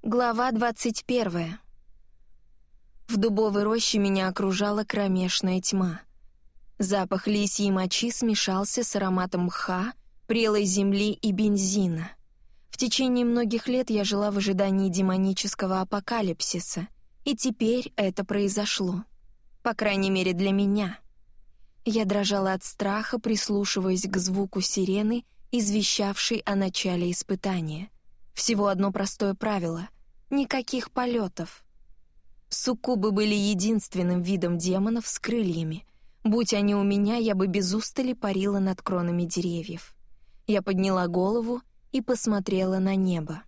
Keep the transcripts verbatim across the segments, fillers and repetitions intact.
Глава двадцать первая. В дубовой роще меня окружала кромешная тьма. Запах лисьей мочи смешался с ароматом мха, прелой земли и бензина. В течение многих лет я жила в ожидании демонического апокалипсиса, и теперь это произошло. По крайней мере, для меня. Я дрожала от страха, прислушиваясь к звуку сирены, извещавшей о начале испытания. Всего одно простое правило — никаких полетов. Суккубы были единственным видом демонов с крыльями. Будь они у меня, я бы без устали парила над кронами деревьев. Я подняла голову и посмотрела на небо.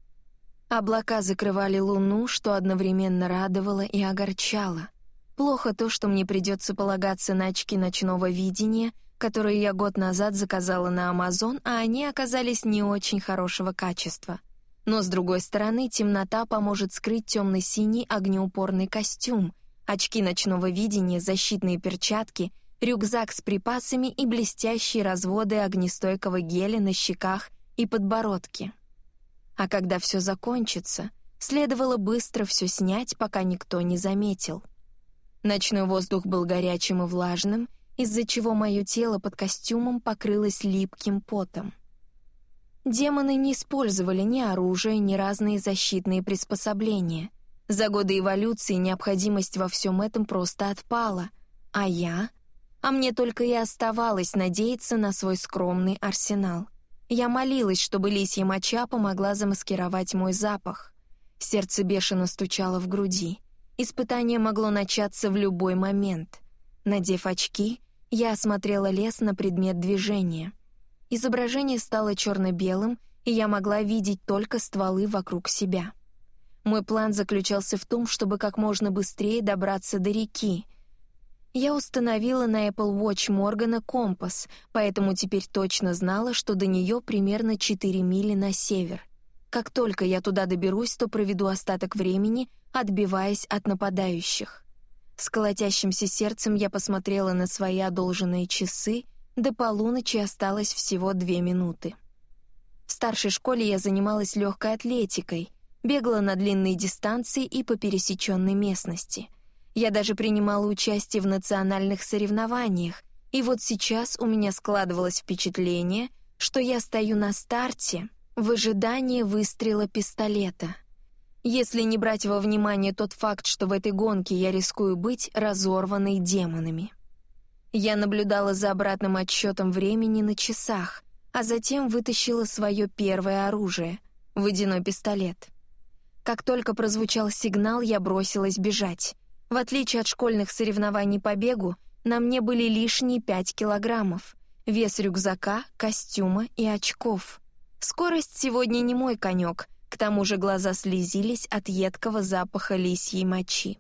Облака закрывали луну, что одновременно радовало и огорчало. Плохо то, что мне придется полагаться на очки ночного видения, которые я год назад заказала на Amazon, а они оказались не очень хорошего качества. Но, с другой стороны, темнота поможет скрыть темно-синий огнеупорный костюм, очки ночного видения, защитные перчатки, рюкзак с припасами и блестящие разводы огнестойкого геля на щеках и подбородке. А когда все закончится, следовало быстро все снять, пока никто не заметил. Ночной воздух был горячим и влажным, из-за чего мое тело под костюмом покрылось липким потом. Демоны не использовали ни оружие, ни разные защитные приспособления. За годы эволюции необходимость во всем этом просто отпала. А я? А мне только и оставалось надеяться на свой скромный арсенал. Я молилась, чтобы лисья моча помогла замаскировать мой запах. Сердце бешено стучало в груди. Испытание могло начаться в любой момент. Надев очки, я осмотрела лес на предмет движения. Изображение стало черно-белым, и я могла видеть только стволы вокруг себя. Мой план заключался в том, чтобы как можно быстрее добраться до реки. Я установила на Apple Watch Моргана компас, поэтому теперь точно знала, что до нее примерно четыре мили на север. Как только я туда доберусь, то проведу остаток времени, отбиваясь от нападающих. С колотящимся сердцем я посмотрела на свои одолженные часы. До полуночи осталось всего две минуты. В старшей школе я занималась легкой атлетикой, бегала на длинные дистанции и по пересеченной местности. Я даже принимала участие в национальных соревнованиях, и вот сейчас у меня складывалось впечатление, что я стою на старте в ожидании выстрела пистолета. Если не брать во внимание тот факт, что в этой гонке я рискую быть разорванной демонами. Я наблюдала за обратным отсчетом времени на часах, а затем вытащила свое первое оружие — водяной пистолет. Как только прозвучал сигнал, я бросилась бежать. В отличие от школьных соревнований по бегу, на мне были лишние пять килограммов, вес рюкзака, костюма и очков. Скорость сегодня не мой конек, к тому же глаза слезились от едкого запаха лисьей мочи.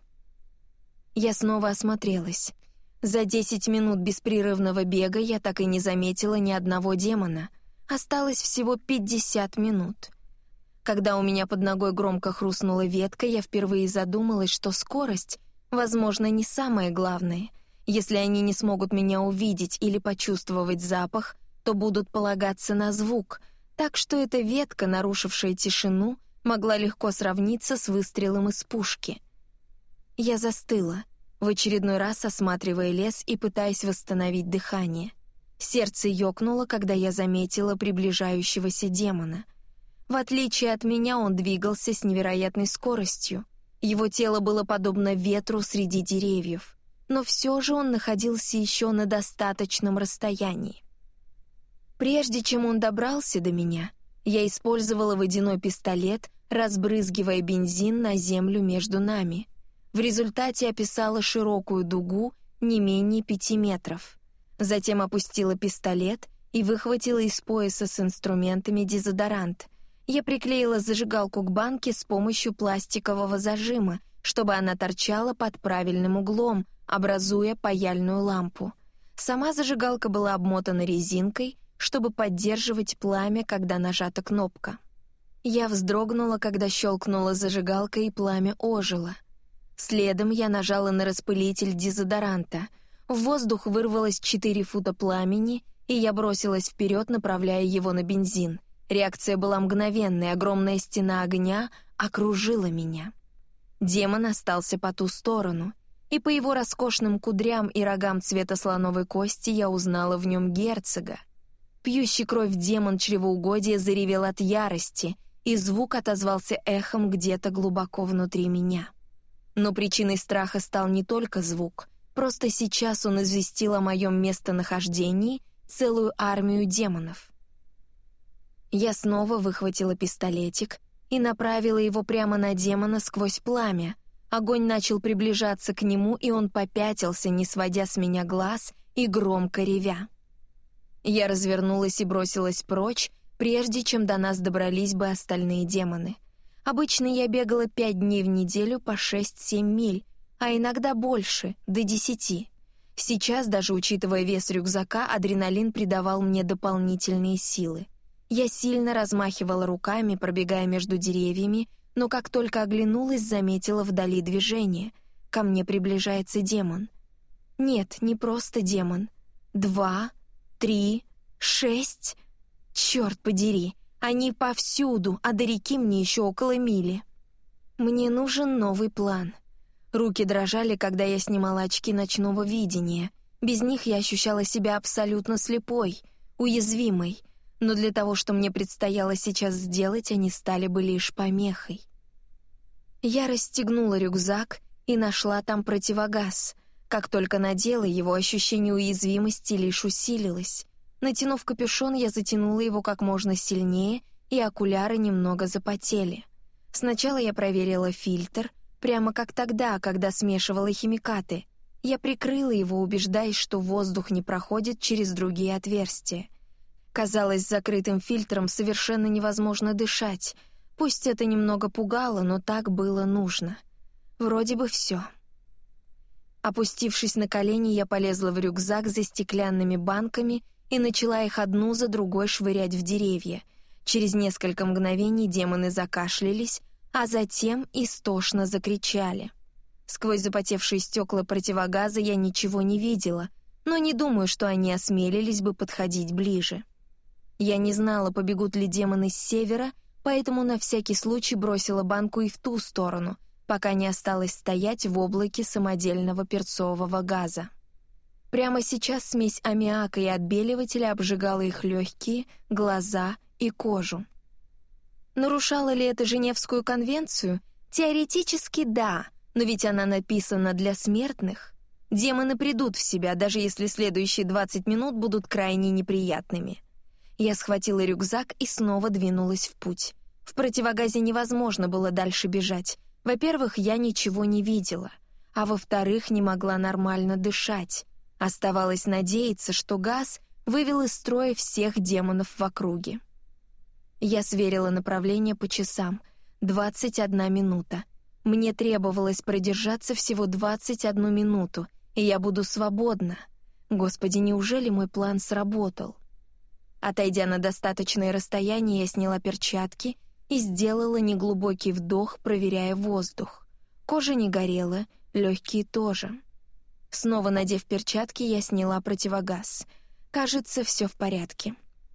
Я снова осмотрелась. За десять минут беспрерывного бега я так и не заметила ни одного демона. Осталось всего пятьдесят минут. Когда у меня под ногой громко хрустнула ветка, я впервые задумалась, что скорость, возможно, не самое главное. Если они не смогут меня увидеть или почувствовать запах, то будут полагаться на звук, так что эта ветка, нарушившая тишину, могла легко сравниться с выстрелом из пушки. Я застыла, в очередной раз осматривая лес и пытаясь восстановить дыхание. Сердце ёкнуло, когда я заметила приближающегося демона. В отличие от меня, он двигался с невероятной скоростью. Его тело было подобно ветру среди деревьев, но все же он находился еще на достаточном расстоянии. Прежде чем он добрался до меня, я использовала водяной пистолет, разбрызгивая бензин на землю между нами. В результате описала широкую дугу не менее пяти метров. Затем опустила пистолет и выхватила из пояса с инструментами дезодорант. Я приклеила зажигалку к банке с помощью пластикового зажима, чтобы она торчала под правильным углом, образуя паяльную лампу. Сама зажигалка была обмотана резинкой, чтобы поддерживать пламя, когда нажата кнопка. Я вздрогнула, когда щелкнула зажигалка, и пламя ожило. Следом я нажала на распылитель дезодоранта. В воздух вырвалось четыре фута пламени, и я бросилась вперед, направляя его на бензин. Реакция была мгновенной, огромная стена огня окружила меня. Демон остался по ту сторону, и по его роскошным кудрям и рогам цвета слоновой кости я узнала в нем герцога. Пьющий кровь демон чревоугодия заревел от ярости, и звук отозвался эхом где-то глубоко внутри меня. Но причиной страха стал не только звук, просто сейчас он известил о моем местонахождении целую армию демонов. Я снова выхватила пистолетик и направила его прямо на демона сквозь пламя. Огонь начал приближаться к нему, и он попятился, не сводя с меня глаз и громко ревя. Я развернулась и бросилась прочь, прежде чем до нас добрались бы остальные демоны. Обычно я бегала пять дней в неделю по шесть-семь миль, а иногда больше, до десяти. Сейчас, даже учитывая вес рюкзака, адреналин придавал мне дополнительные силы. Я сильно размахивала руками, пробегая между деревьями, но как только оглянулась, заметила вдали движение. Ко мне приближается демон. Нет, не просто демон. Два, три, шесть. Черт подери, они повсюду, а до реки мне еще около мили. Мне нужен новый план. Руки дрожали, когда я снимала очки ночного видения. Без них я ощущала себя абсолютно слепой, уязвимой, но для того, что мне предстояло сейчас сделать, они стали бы лишь помехой. Я расстегнула рюкзак и нашла там противогаз. Как только надела его, ощущение уязвимости лишь усилилось. Натянув капюшон, я затянула его как можно сильнее, и окуляры немного запотели. Сначала я проверила фильтр, прямо как тогда, когда смешивала химикаты. Я прикрыла его, убеждаясь, что воздух не проходит через другие отверстия. Казалось, с закрытым фильтром совершенно невозможно дышать. Пусть это немного пугало, но так было нужно. Вроде бы все. Опустившись на колени, я полезла в рюкзак за стеклянными банками и начала их одну за другой швырять в деревья. Через несколько мгновений демоны закашлялись, а затем истошно закричали. Сквозь запотевшие стекла противогаза я ничего не видела, но не думаю, что они осмелились бы подходить ближе. Я не знала, побегут ли демоны с севера, поэтому на всякий случай бросила банку и в ту сторону, пока не осталось стоять в облаке самодельного перцового газа. Прямо сейчас смесь аммиака и отбеливателя обжигала их легкие, глаза и кожу. Нарушала ли это Женевскую конвенцию? Теоретически да, но ведь она написана для смертных. Демоны придут в себя, даже если следующие двадцать минут будут крайне неприятными. Я схватила рюкзак и снова двинулась в путь. В противогазе невозможно было дальше бежать. Во-первых, я ничего не видела, а во-вторых, не могла нормально дышать. Оставалось надеяться, что газ вывел из строя всех демонов в округе. Я сверила направление по часам. двадцать одна минута. Мне требовалось продержаться всего двадцать одну минуту, и я буду свободна. Господи, неужели мой план сработал? Отойдя на достаточное расстояние, я сняла перчатки и сделала неглубокий вдох, проверяя воздух. Кожа не горела, легкие тоже. Снова надев перчатки, я сняла противогаз. Кажется, все в порядке.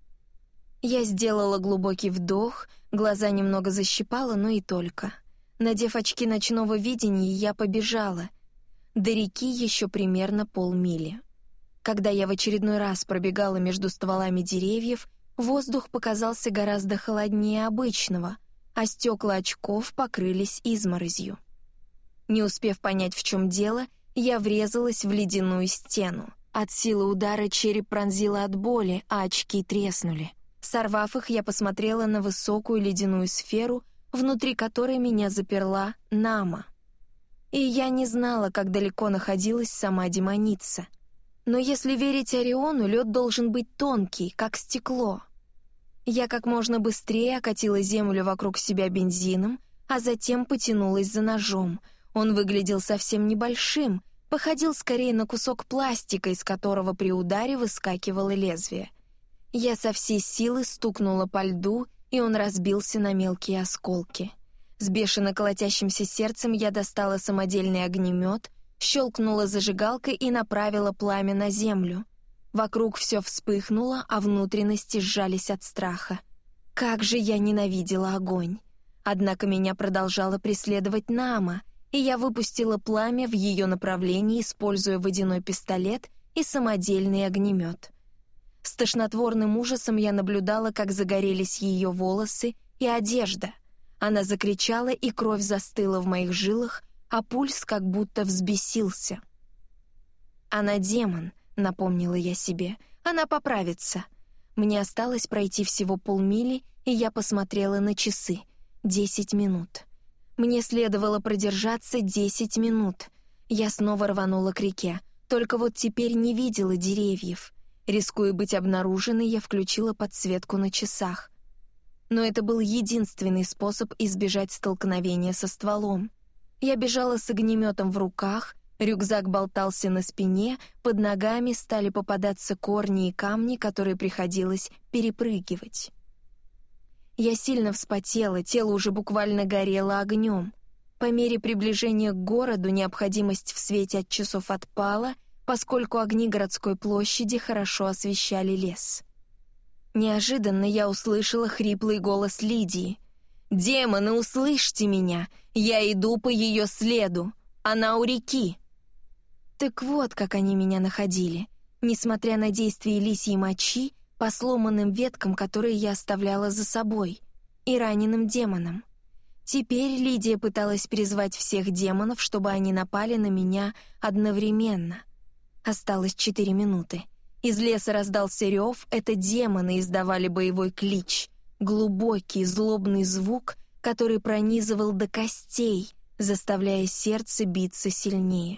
Я сделала глубокий вдох, глаза немного защипало, но и только. Надев очки ночного видения, я побежала. До реки еще примерно полмили. Когда я в очередной раз пробегала между стволами деревьев, воздух показался гораздо холоднее обычного, а стекла очков покрылись изморозью. Не успев понять, в чем дело, я врезалась в ледяную стену. От силы удара череп пронзило от боли, а очки треснули. Сорвав их, я посмотрела на высокую ледяную сферу, внутри которой меня заперла Нама. И я не знала, как далеко находилась сама демоница. Но если верить Ориону, лед должен быть тонкий, как стекло. Я как можно быстрее окатила землю вокруг себя бензином, а затем потянулась за ножом. Он выглядел совсем небольшим, походил скорее на кусок пластика, из которого при ударе выскакивало лезвие. Я со всей силы стукнула по льду, и он разбился на мелкие осколки. С бешено колотящимся сердцем я достала самодельный огнемет, щелкнула зажигалкой и направила пламя на землю. Вокруг все вспыхнуло, а внутренности сжались от страха. Как же я ненавидела огонь! Однако меня продолжала преследовать Наама, и я выпустила пламя в ее направлении, используя водяной пистолет и самодельный огнемет. С тошнотворным ужасом я наблюдала, как загорелись ее волосы и одежда. Она закричала, и кровь застыла в моих жилах, а пульс как будто взбесился. «Она демон», — напомнила я себе. «Она поправится». Мне осталось пройти всего полмили, и я посмотрела на часы. Десять минут. Мне следовало продержаться десять минут. Я снова рванула к реке, только вот теперь не видела деревьев. Рискуя быть обнаруженной, я включила подсветку на часах. Но это был единственный способ избежать столкновения со стволом. Я бежала с огнеметом в руках, рюкзак болтался на спине, под ногами стали попадаться корни и камни, которые приходилось перепрыгивать. Я сильно вспотела, тело уже буквально горело огнем. По мере приближения к городу необходимость в свете от часов отпала, поскольку огни городской площади хорошо освещали лес. Неожиданно я услышала хриплый голос Лидии. «Демоны, услышьте меня! Я иду по ее следу! Она у реки!» Так вот, как они меня находили. Несмотря на действие лисьей мочи, по сломанным веткам, которые я оставляла за собой, и раненым демонам. Теперь Лидия пыталась призвать всех демонов, чтобы они напали на меня одновременно. Осталось четыре минуты. Из леса раздался рев, это демоны издавали боевой клич. Глубокий, злобный звук, который пронизывал до костей, заставляя сердце биться сильнее.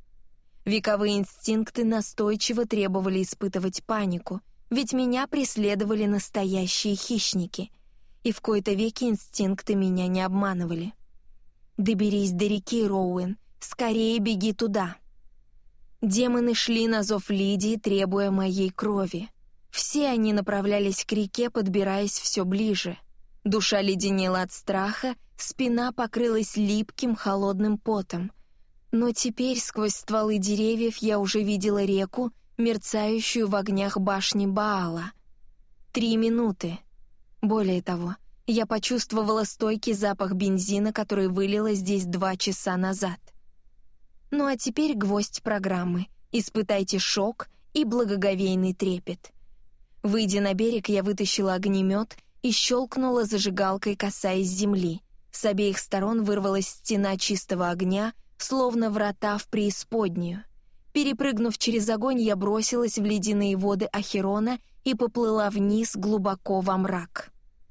Вековые инстинкты настойчиво требовали испытывать панику, ведь меня преследовали настоящие хищники, и в кои-то веки инстинкты меня не обманывали. «Доберись до реки, Роуэн, скорее беги туда». Демоны шли на зов Лидии, требуя моей крови. Все они направлялись к реке, подбираясь все ближе. Душа леденела от страха, спина покрылась липким холодным потом. Но теперь сквозь стволы деревьев я уже видела реку, мерцающую в огнях башни Баала. Три минуты. Более того, я почувствовала стойкий запах бензина, который вылила здесь два часа назад. Ну а теперь гвоздь программы. Испытайте шок и благоговейный трепет. Выйдя на берег, я вытащила огнемет и щелкнула зажигалкой, касаясь земли. С обеих сторон вырвалась стена чистого огня, словно врата в преисподнюю. Перепрыгнув через огонь, я бросилась в ледяные воды Ахерона и поплыла вниз глубоко во мрак.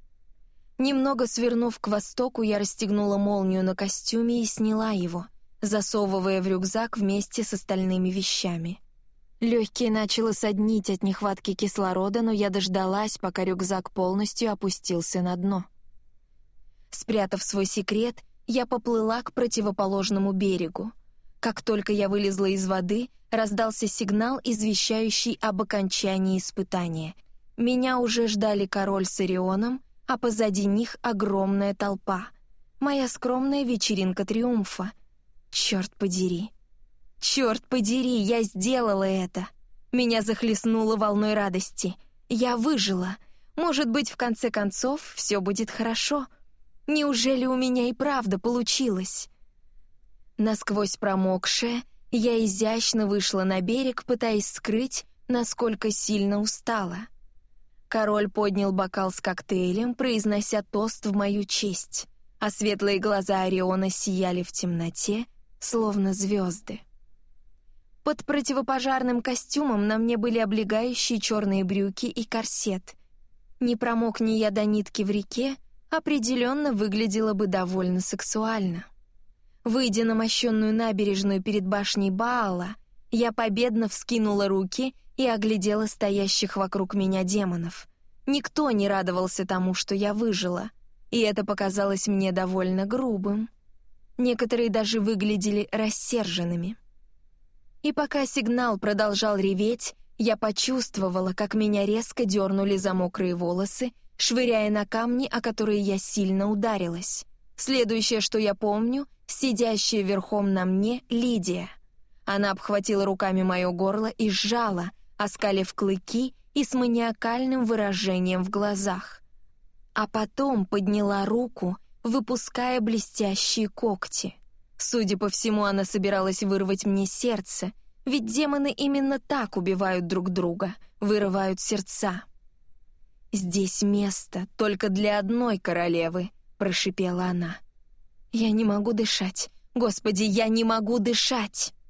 Немного свернув к востоку, я расстегнула молнию на костюме и сняла его, засовывая в рюкзак вместе с остальными вещами. Легкие начало соднить от нехватки кислорода, но я дождалась, пока рюкзак полностью опустился на дно. Спрятав свой секрет, я поплыла к противоположному берегу. Как только я вылезла из воды, раздался сигнал, извещающий об окончании испытания. Меня уже ждали король с Орионом, а позади них огромная толпа. Моя скромная вечеринка триумфа. Черт подери. Черт подери, я сделала это. Меня захлестнуло волной радости. Я выжила. Может быть, в конце концов, все будет хорошо. Неужели у меня и правда получилось? Насквозь промокшая, я изящно вышла на берег, пытаясь скрыть, насколько сильно устала. Король поднял бокал с коктейлем, произнося тост в мою честь, а светлые глаза Ориона сияли в темноте, словно звезды. Под противопожарным костюмом на мне были облегающие черные брюки и корсет. Не промокни я до нитки в реке, определенно выглядела бы довольно сексуально. Выйдя на мощенную набережную перед башней Баала, я победно вскинула руки и оглядела стоящих вокруг меня демонов. Никто не радовался тому, что я выжила, и это показалось мне довольно грубым. Некоторые даже выглядели рассерженными. И пока сигнал продолжал реветь, я почувствовала, как меня резко дернули за мокрые волосы, швыряя на камни, о которые я сильно ударилась. Следующее, что я помню, сидящая верхом на мне Лидия. Она обхватила руками мое горло и сжала, оскалив клыки и с маниакальным выражением в глазах. А потом подняла руку, выпуская блестящие когти. Судя по всему, она собиралась вырвать мне сердце, ведь демоны именно так убивают друг друга, вырывают сердца. «Здесь место только для одной королевы», — прошипела она. «Я не могу дышать. Господи, я не могу дышать!»